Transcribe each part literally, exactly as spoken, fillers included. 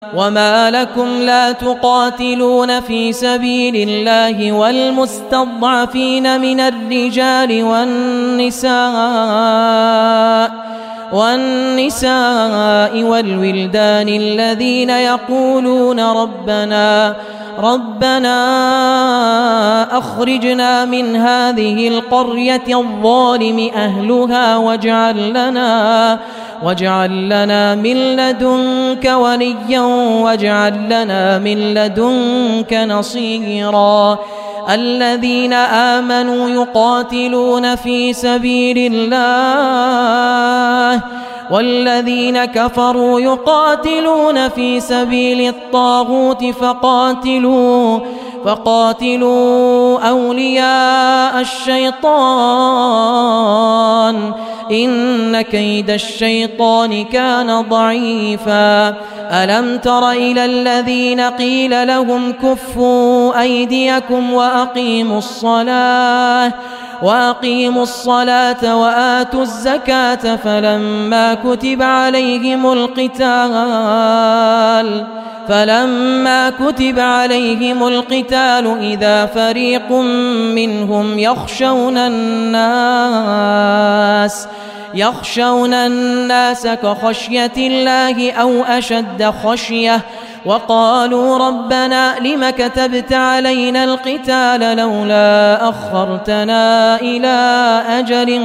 وما لكم لا تقاتلون في سبيل الله والمستضعفين من الرجال والنساء والنساء والولدان الذين يقولون ربنا ربنا أخرجنا من هذه القرية الظالم أهلها واجعل لنا واجعل لنا من لدنك وليا واجعل لنا من لدنك نصيرا الذين آمنوا يقاتلون في سبيل الله والذين كفروا يقاتلون في سبيل الطاغوت فقاتلوا فقاتلوا أولياء الشيطان إن كيد الشيطان كان ضعيفا ألم تر إلى الذين قيل لهم كفوا أيديكم وأقيموا الصلاة وأقيموا الصلاة وآتوا الزكاة فلما كتب عليهم القتال فلما كتب عليهم القتال إذا فريق منهم يخشون الناس يخشون الناس كخشية الله أو أشد خشية وقالوا ربنا لم كتبت علينا القتال لولا أخرتنا إلى أجل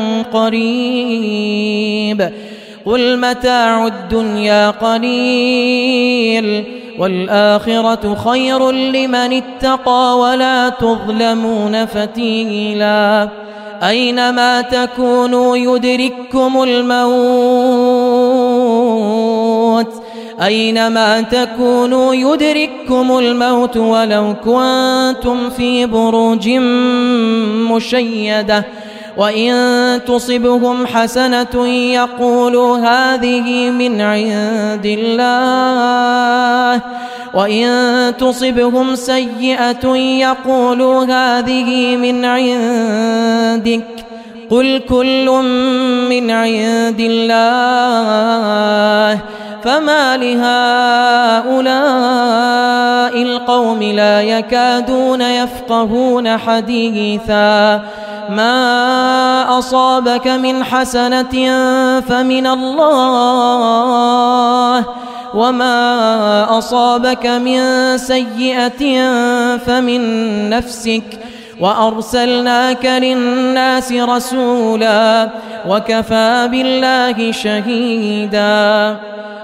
قريب قل متاع الدنيا قليل والآخرة خير لمن اتقى ولا تظلمون فتيلا أينما تكونوا يدرككم الموت أينما تكونوا يدرككم الموت ولو كنتم في بروج مشيدة وإن تصبهم حسنة يقولوا هذه من عند الله وإن تصبهم سيئة يقولوا هذه من عندك قل كل من عند الله فما لهؤلاء القوم لا يكادون يفقهون حديثا ما أصابك من حسنة فمن الله وما أصابك من سيئة فمن نفسك وأرسلناك للناس رسولا وكفى بالله شهيدا